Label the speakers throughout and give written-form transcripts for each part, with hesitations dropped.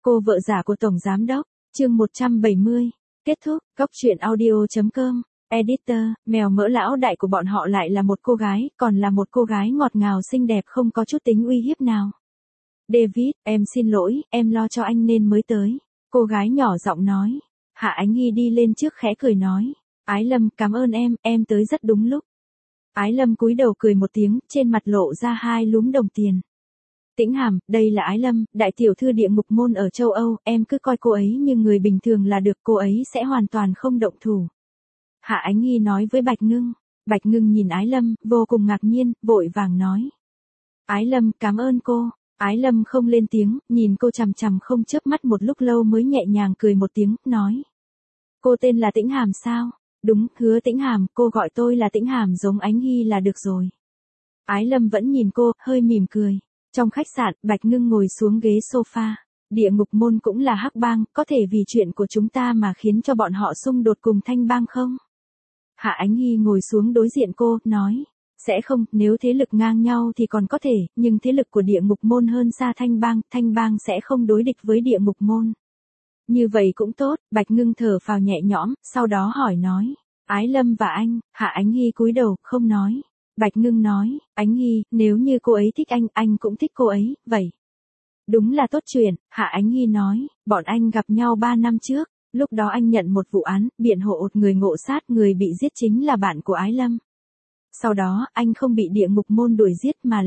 Speaker 1: Cô vợ giả của Tổng Giám Đốc, chương 170, kết thúc, Cóc truyện audio.com, editor, mèo mỡ lão đại của bọn họ lại là một cô gái, còn là một cô gái ngọt ngào xinh đẹp không có chút tính uy hiếp nào. David, em xin lỗi, em lo cho anh nên mới tới. Cô gái nhỏ giọng nói. Hạ Ánh Nghi đi lên trước khẽ cười nói. Ái Lâm, cảm ơn em tới rất đúng lúc. Ái Lâm cúi đầu cười một tiếng, trên mặt lộ ra hai lúm đồng tiền. Tĩnh Hàm, đây là Ái Lâm, đại tiểu thư địa ngục môn ở châu Âu, em cứ coi cô ấy như người bình thường là được, cô ấy sẽ hoàn toàn không động thủ. Hạ Ánh Nghi nói với Bạch Ngưng. Bạch Ngưng nhìn Ái Lâm, vô cùng ngạc nhiên, vội vàng nói. Ái Lâm, cảm ơn cô. Ái Lâm không lên tiếng, nhìn cô chằm chằm không chớp mắt một lúc lâu mới nhẹ nhàng cười một tiếng, nói. Cô tên là Tĩnh Hàm sao? Đúng, Hứa Tĩnh Hàm, cô gọi tôi là Tĩnh Hàm giống Ánh Nghi là được rồi. Ái Lâm vẫn nhìn cô, hơi mỉm cười. Trong khách sạn, Bạch Ngưng ngồi xuống ghế sofa. Địa ngục môn cũng là hắc bang, có thể vì chuyện của chúng ta mà khiến cho bọn họ xung đột cùng Thanh bang không? Hạ Ánh Nghi ngồi xuống đối diện cô, nói. Sẽ không, nếu thế lực ngang nhau thì còn có thể, nhưng thế lực của địa ngục môn hơn xa Thanh bang sẽ không đối địch với địa ngục môn. Như vậy cũng tốt, Bạch Ngưng thở phào nhẹ nhõm, sau đó hỏi nói. Ái Lâm và anh, Hạ Ánh Nghi cúi đầu, không nói. Bạch Ngưng nói, Ánh Nghi, nếu như cô ấy thích anh cũng thích cô ấy, vậy. Đúng là tốt chuyện, Hạ Ánh Nghi nói, bọn anh gặp nhau 3 năm trước, lúc đó anh nhận một vụ án, biện hộ người ngộ sát, người bị giết chính là bạn của Ái Lâm. Sau đó, anh không bị địa ngục môn đuổi giết mà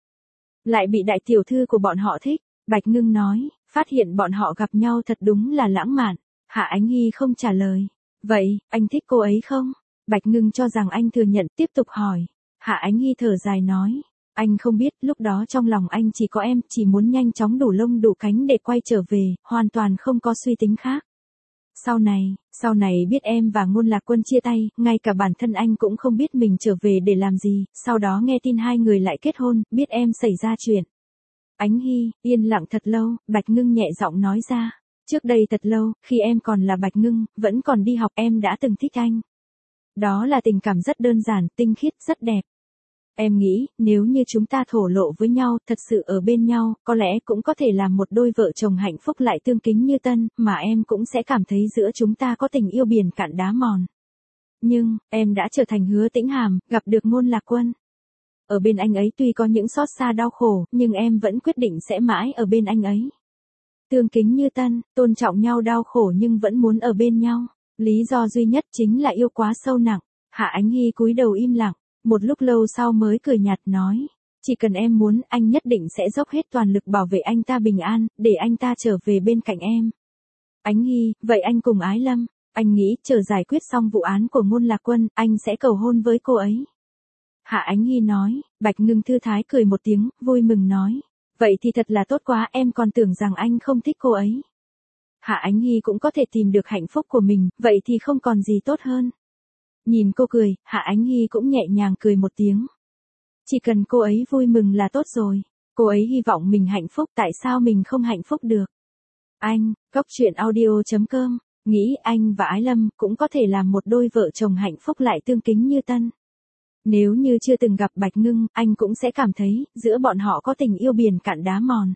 Speaker 1: lại bị đại tiểu thư của bọn họ thích. Bạch Ngưng nói, phát hiện bọn họ gặp nhau thật đúng là lãng mạn. Hạ Ánh Nghi không trả lời. Vậy, anh thích cô ấy không? Bạch Ngưng cho rằng anh thừa nhận, tiếp tục hỏi. Hạ Ánh Nghi thở dài nói. Anh không biết, lúc đó trong lòng anh chỉ có em, chỉ muốn nhanh chóng đủ lông đủ cánh để quay trở về, hoàn toàn không có suy tính khác. Sau này biết em và Ngôn Lạc Quân chia tay, ngay cả bản thân anh cũng không biết mình trở về để làm gì, sau đó nghe tin hai người lại kết hôn, biết em xảy ra chuyện. Ánh Hy, yên lặng thật lâu, Bạch Ngưng nhẹ giọng nói ra. Trước đây thật lâu, khi em còn là Bạch Ngưng, vẫn còn đi học, em đã từng thích anh. Đó là tình cảm rất đơn giản, tinh khiết, rất đẹp. Em nghĩ, nếu như chúng ta thổ lộ với nhau, thật sự ở bên nhau, có lẽ cũng có thể làm một đôi vợ chồng hạnh phúc lại tương kính như tân, mà em cũng sẽ cảm thấy giữa chúng ta có tình yêu biển cạn đá mòn. Nhưng, em đã trở thành Hứa Tĩnh Hàm, gặp được Ngôn Lạc Quân. Ở bên anh ấy tuy có những xót xa đau khổ, nhưng em vẫn quyết định sẽ mãi ở bên anh ấy. Tương kính như tân, tôn trọng nhau đau khổ nhưng vẫn muốn ở bên nhau. Lý do duy nhất chính là yêu quá sâu nặng. Hạ Ánh Nghi cúi đầu im lặng. Một lúc lâu sau mới cười nhạt nói, chỉ cần em muốn, anh nhất định sẽ dốc hết toàn lực bảo vệ anh ta bình an, để anh ta trở về bên cạnh em. Ánh Nghi, vậy anh cùng Ái Lâm, anh nghĩ, chờ giải quyết xong vụ án của Ngôn Lạc Quân, anh sẽ cầu hôn với cô ấy. Hạ Ánh Nghi nói, Bạch Ngưng thư thái cười một tiếng, vui mừng nói, vậy thì thật là tốt quá, em còn tưởng rằng anh không thích cô ấy. Hạ Ánh Nghi cũng có thể tìm được hạnh phúc của mình, vậy thì không còn gì tốt hơn. Nhìn cô cười, Hạ Ánh Nghi cũng nhẹ nhàng cười một tiếng. Chỉ cần cô ấy vui mừng là tốt rồi. Cô ấy hy vọng mình hạnh phúc, tại sao mình không hạnh phúc được? Anh, Cóc truyện audio.com, nghĩ anh và Ái Lâm cũng có thể làm một đôi vợ chồng hạnh phúc lại tương kính như tân. Nếu như chưa từng gặp Bạch Ngưng, anh cũng sẽ cảm thấy, giữa bọn họ có tình yêu biển cạn đá mòn.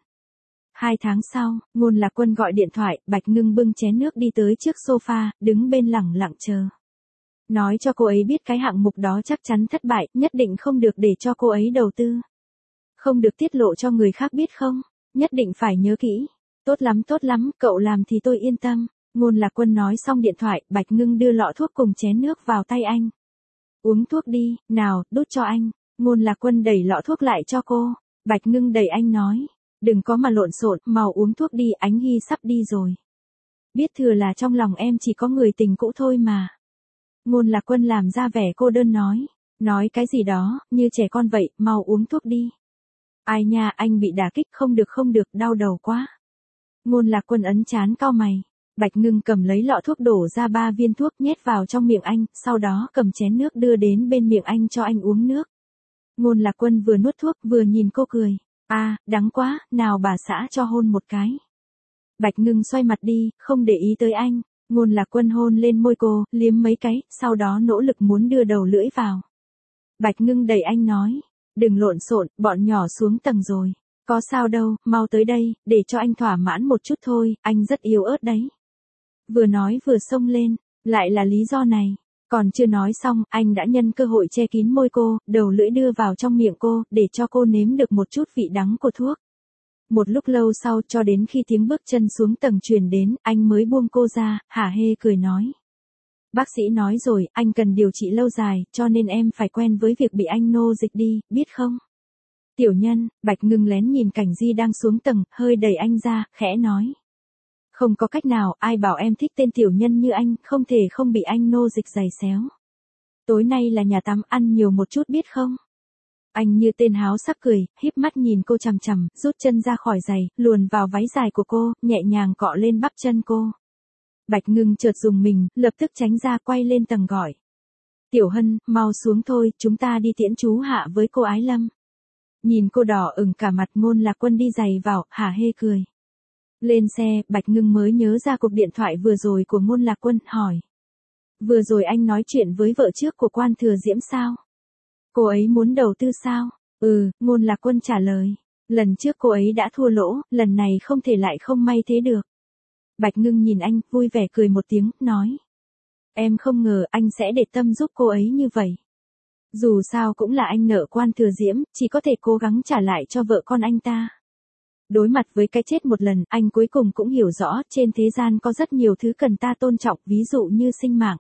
Speaker 1: 2 tháng sau, Ngôn Lạc Quân gọi điện thoại, Bạch Ngưng bưng chén nước đi tới trước sofa, đứng bên lẳng lặng chờ. Nói cho cô ấy biết cái hạng mục đó chắc chắn thất bại, nhất định không được để cho cô ấy đầu tư. Không được tiết lộ cho người khác biết không? Nhất định phải nhớ kỹ. Tốt lắm, cậu làm thì tôi yên tâm. Ngôn Lạc Quân nói xong điện thoại, Bạch Ngưng đưa lọ thuốc cùng chén nước vào tay anh. Uống thuốc đi, nào, đút cho anh. Ngôn Lạc Quân đẩy lọ thuốc lại cho cô. Bạch Ngưng đẩy anh nói. Đừng có mà lộn xộn, mau uống thuốc đi, Ánh Hy sắp đi rồi. Biết thừa là trong lòng em chỉ có người tình cũ thôi mà. Ngôn Lạc Quân làm ra vẻ cô đơn nói cái gì đó, như trẻ con vậy, mau uống thuốc đi. Ai nha, anh bị đả kích, không được, đau đầu quá. Ngôn Lạc Quân ấn trán cau mày. Bạch Ngưng cầm lấy lọ thuốc đổ ra 3 viên thuốc nhét vào trong miệng anh, sau đó cầm chén nước đưa đến bên miệng anh cho anh uống nước. Ngôn Lạc Quân vừa nuốt thuốc vừa nhìn cô cười. Đắng quá, nào bà xã cho hôn một cái. Bạch Ngưng xoay mặt đi, không để ý tới anh. Ngôn Lạc Quân hôn lên môi cô, liếm mấy cái, sau đó nỗ lực muốn đưa đầu lưỡi vào. Bạch Ngưng đẩy anh nói, đừng lộn xộn, bọn nhỏ xuống tầng rồi. Có sao đâu, mau tới đây, để cho anh thỏa mãn một chút thôi, anh rất yếu ớt đấy. Vừa nói vừa xông lên, lại là lý do này. Còn chưa nói xong, anh đã nhân cơ hội che kín môi cô, đầu lưỡi đưa vào trong miệng cô, để cho cô nếm được một chút vị đắng của thuốc. Một lúc lâu sau cho đến khi tiếng bước chân xuống tầng truyền đến, anh mới buông cô ra, hả hê cười nói. Bác sĩ nói rồi, anh cần điều trị lâu dài, cho nên em phải quen với việc bị anh nô dịch đi, biết không? Tiểu Nhân, Bạch Ngưng lén nhìn Cảnh Di đang xuống tầng, hơi đẩy anh ra, khẽ nói. Không có cách nào, ai bảo em thích tên Tiểu Nhân như anh, không thể không bị anh nô dịch giày xéo. Tối nay là nhà tắm, ăn nhiều một chút biết không? Anh như tên háo sắc cười, híp mắt nhìn cô chằm chằm, rút chân ra khỏi giày, luồn vào váy dài của cô, nhẹ nhàng cọ lên bắp chân cô. Bạch Ngưng chợt dùng mình, lập tức tránh ra quay lên tầng gọi. Tiểu Hân, mau xuống thôi, chúng ta đi tiễn chú Hạ với cô Ái Lâm. Nhìn cô đỏ ửng cả mặt Ngôn Lạc Quân đi giày vào, hả hê cười. Lên xe, Bạch Ngưng mới nhớ ra cuộc điện thoại vừa rồi của Ngôn Lạc Quân, hỏi. Vừa rồi anh nói chuyện với vợ trước của Quan Thừa Diễm sao? Cô ấy muốn đầu tư sao? Ngôn Lạc Quân trả lời. Lần trước cô ấy đã thua lỗ, lần này không thể lại không may thế được. Bạch Ngưng nhìn anh, vui vẻ cười một tiếng, nói. Em không ngờ anh sẽ để tâm giúp cô ấy như vậy. Dù sao cũng là anh nợ Quan Thừa Diễm, chỉ có thể cố gắng trả lại cho vợ con anh ta. Đối mặt với cái chết một lần, anh cuối cùng cũng hiểu rõ, trên thế gian có rất nhiều thứ cần ta tôn trọng, ví dụ như sinh mạng.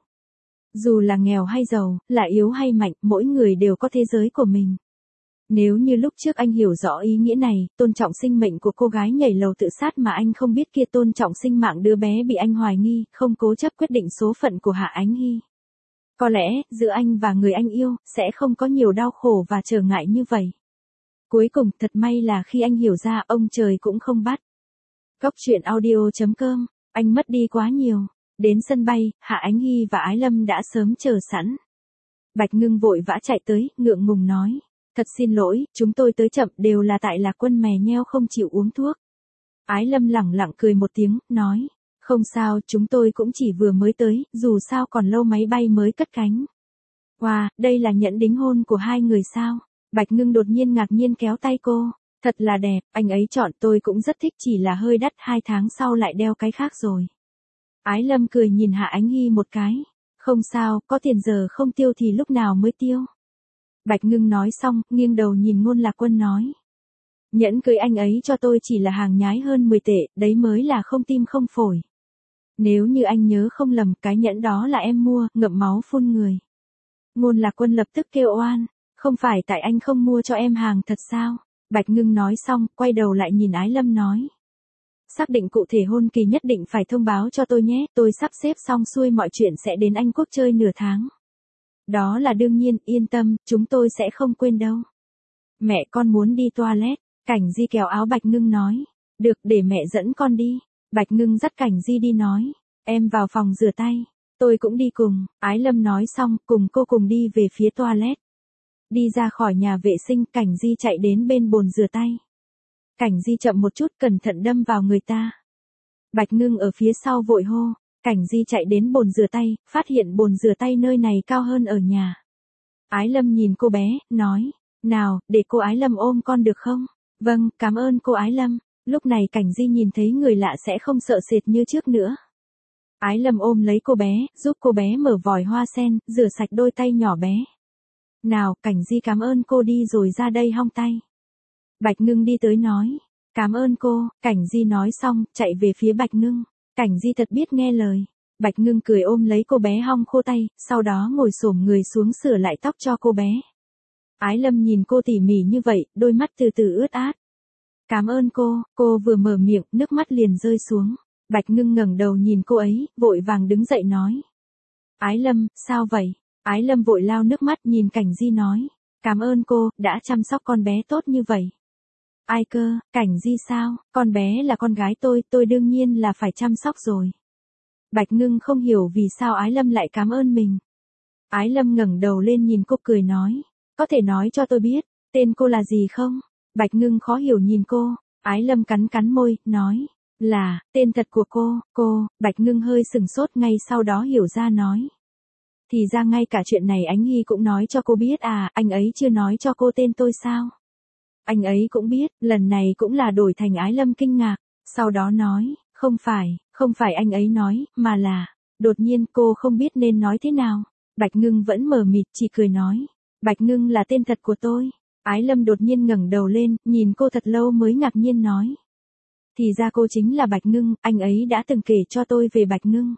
Speaker 1: Dù là nghèo hay giàu, là yếu hay mạnh, mỗi người đều có thế giới của mình. Nếu như lúc trước anh hiểu rõ ý nghĩa này, tôn trọng sinh mệnh của cô gái nhảy lầu tự sát mà anh không biết kia, tôn trọng sinh mạng đứa bé bị anh hoài nghi, không cố chấp quyết định số phận của Hạ Ánh Hy. Có lẽ, giữa anh và người anh yêu, sẽ không có nhiều đau khổ và trở ngại như vậy. Cuối cùng, thật may là khi anh hiểu ra, ông trời cũng không bắt. Góc truyện audio.com, anh mất đi quá nhiều. Đến sân bay, Hạ Ánh Hy và Ái Lâm đã sớm chờ sẵn. Bạch Ngưng vội vã chạy tới, ngượng ngùng nói. Thật xin lỗi, chúng tôi tới chậm, đều là tại Lạc Quân mè nheo không chịu uống thuốc. Ái Lâm lẳng lặng cười một tiếng, nói. Không sao, chúng tôi cũng chỉ vừa mới tới, dù sao còn lâu máy bay mới cất cánh. Wow, đây là nhẫn đính hôn của hai người sao? Bạch Ngưng đột nhiên ngạc nhiên kéo tay cô. Thật là đẹp, anh ấy chọn, tôi cũng rất thích, chỉ là hơi đắt, 2 tháng sau lại đeo cái khác rồi. Ái Lâm cười nhìn Hạ Ánh Hy một cái. Không sao, có tiền giờ không tiêu thì lúc nào mới tiêu. Bạch Ngưng nói xong, nghiêng đầu nhìn Ngôn Lạc Quân nói. Nhẫn cưới anh ấy cho tôi chỉ là hàng nhái hơn 10 tệ, đấy mới là không tim không phổi. Nếu như anh nhớ không lầm, cái nhẫn đó là em mua, ngậm máu phun người. Ngôn Lạc Quân lập tức kêu oan. Không phải tại anh không mua cho em hàng thật sao? Bạch Ngưng nói xong, quay đầu lại nhìn Ái Lâm nói. Xác định cụ thể hôn kỳ nhất định phải thông báo cho tôi nhé, tôi sắp xếp xong xuôi mọi chuyện sẽ đến Anh Quốc chơi nửa tháng. Đó là đương nhiên, yên tâm, chúng tôi sẽ không quên đâu. Mẹ con muốn đi toilet, Cảnh Di kéo áo Bạch Ngưng nói. Được, để mẹ dẫn con đi. Bạch Ngưng dắt Cảnh Di đi nói. Em vào phòng rửa tay. Tôi cũng đi cùng. Ái Lâm nói xong, cùng cô cùng đi về phía toilet. Đi ra khỏi nhà vệ sinh, Cảnh Di chạy đến bên bồn rửa tay. Cảnh Di chậm một chút, cẩn thận đâm vào người ta. Bạch Ngưng ở phía sau vội hô. Cảnh Di chạy đến bồn rửa tay, phát hiện bồn rửa tay nơi này cao hơn ở nhà. Ái Lâm nhìn cô bé, nói. Nào, để cô Ái Lâm ôm con được không? Vâng, cảm ơn cô Ái Lâm. Lúc này Cảnh Di nhìn thấy người lạ sẽ không sợ sệt như trước nữa. Ái Lâm ôm lấy cô bé, giúp cô bé mở vòi hoa sen, rửa sạch đôi tay nhỏ bé. Nào, Cảnh Di cảm ơn cô đi rồi ra đây hong tay. Bạch Ngưng đi tới nói. Cảm ơn cô, Cảnh Di nói xong, chạy về phía Bạch Ngưng. Cảnh Di thật biết nghe lời. Bạch Ngưng cười ôm lấy cô bé hong khô tay, sau đó ngồi xổm người xuống sửa lại tóc cho cô bé. Ái Lâm nhìn cô tỉ mỉ như vậy, đôi mắt từ từ ướt át. Cảm ơn cô vừa mở miệng, nước mắt liền rơi xuống. Bạch Ngưng ngẩng đầu nhìn cô ấy, vội vàng đứng dậy nói. Ái Lâm, sao vậy? Ái Lâm vội lau nước mắt nhìn Cảnh Di nói. Cảm ơn cô, đã chăm sóc con bé tốt như vậy. Ai cơ, Cảnh Di sao, con bé là con gái tôi đương nhiên là phải chăm sóc rồi. Bạch Ngưng không hiểu vì sao Ái Lâm lại cảm ơn mình. Ái Lâm ngẩng đầu lên nhìn cô cười nói. Có thể nói cho tôi biết, tên cô là gì không? Bạch Ngưng khó hiểu nhìn cô. Ái Lâm cắn cắn môi, nói. Là, tên thật của cô, Bạch Ngưng hơi sừng sốt ngay sau đó hiểu ra nói. Thì ra ngay cả chuyện này Ánh Hy cũng nói cho cô biết à, anh ấy chưa nói cho cô tên tôi sao? Anh ấy cũng biết, lần này cũng là đổi thành Ái Lâm kinh ngạc, sau đó nói, không phải anh ấy nói, mà là, đột nhiên cô không biết nên nói thế nào. Bạch Ngưng vẫn mờ mịt, chỉ cười nói, Bạch Ngưng là tên thật của tôi. Ái Lâm đột nhiên ngẩng đầu lên, nhìn cô thật lâu mới ngạc nhiên nói. Thì ra cô chính là Bạch Ngưng, anh ấy đã từng kể cho tôi về Bạch Ngưng.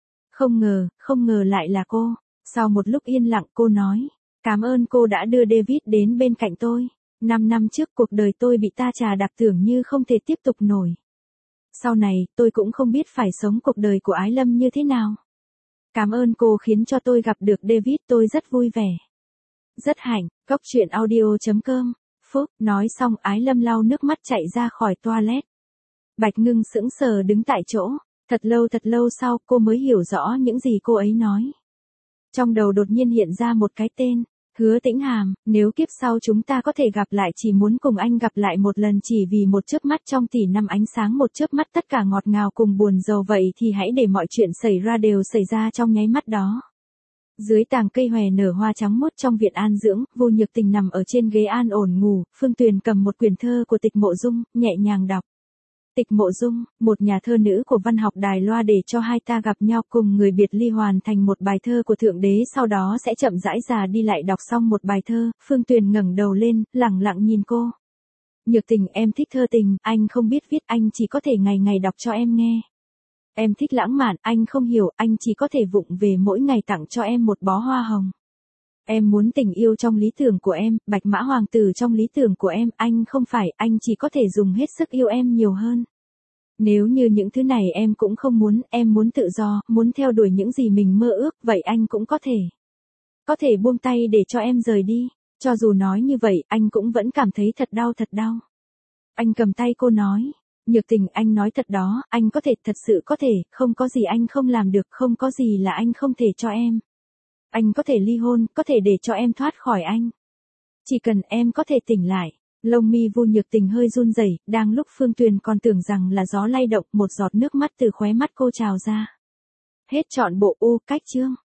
Speaker 1: Không ngờ lại là cô. Sau một lúc yên lặng cô nói, cảm ơn cô đã đưa David đến bên cạnh tôi. 5 năm trước cuộc đời tôi bị ta trà đạp tưởng như không thể tiếp tục nổi. Sau này, tôi cũng không biết phải sống cuộc đời của Ái Lâm như thế nào. Cảm ơn cô khiến cho tôi gặp được David, tôi rất vui vẻ. Rất hạnh, Cốc Truyện Audio.com. Phúc, nói xong Ái Lâm lau nước mắt chạy ra khỏi toilet. Bạch Ngưng sững sờ đứng tại chỗ, thật lâu sau cô mới hiểu rõ những gì cô ấy nói. Trong đầu đột nhiên hiện ra một cái tên, Hứa Tĩnh Hàm, nếu kiếp sau chúng ta có thể gặp lại chỉ muốn cùng anh gặp lại một lần chỉ vì một chớp mắt trong tỷ năm ánh sáng một chớp mắt tất cả ngọt ngào cùng buồn rầu vậy thì hãy để mọi chuyện xảy ra đều xảy ra trong nháy mắt đó. Dưới tàng cây hòe nở hoa trắng muốt trong viện an dưỡng, Vô Nhược Tình nằm ở trên ghế an ổn ngủ, Phương Tuyền cầm một quyển thơ của Tịch Mộ Dung, nhẹ nhàng đọc. Tịch Mộ Dung, một nhà thơ nữ của văn học Đài Loa để cho hai ta gặp nhau cùng người biệt ly hoàn thành một bài thơ của Thượng Đế sau đó sẽ chậm rãi già đi lại đọc xong một bài thơ, Phương Tuyền ngẩng đầu lên, lẳng lặng nhìn cô. Nhược Tình em thích thơ tình, anh không biết viết anh chỉ có thể ngày ngày đọc cho em nghe. Em thích lãng mạn, anh không hiểu, anh chỉ có thể vụng về mỗi ngày tặng cho em một bó hoa hồng. Em muốn tình yêu trong lý tưởng của em, Bạch Mã Hoàng tử trong lý tưởng của em, anh không phải, anh chỉ có thể dùng hết sức yêu em nhiều hơn. Nếu như những thứ này em cũng không muốn, em muốn tự do, muốn theo đuổi những gì mình mơ ước, vậy anh cũng có thể. Có thể buông tay để cho em rời đi. Cho dù nói như vậy, anh cũng vẫn cảm thấy thật đau. Anh cầm tay cô nói. Nhược Tình anh nói thật đó, anh có thể, thật sự có thể, không có gì anh không làm được, không có gì là anh không thể cho em. Anh có thể ly hôn, có thể để cho em thoát khỏi anh. Chỉ cần em có thể tỉnh lại. Lông mi Vu Nhược Tình hơi run rẩy, đang lúc Phương Tuyền còn tưởng rằng là gió lay động, một giọt nước mắt từ khóe mắt cô trào ra. Hết trọn bộ cách chương.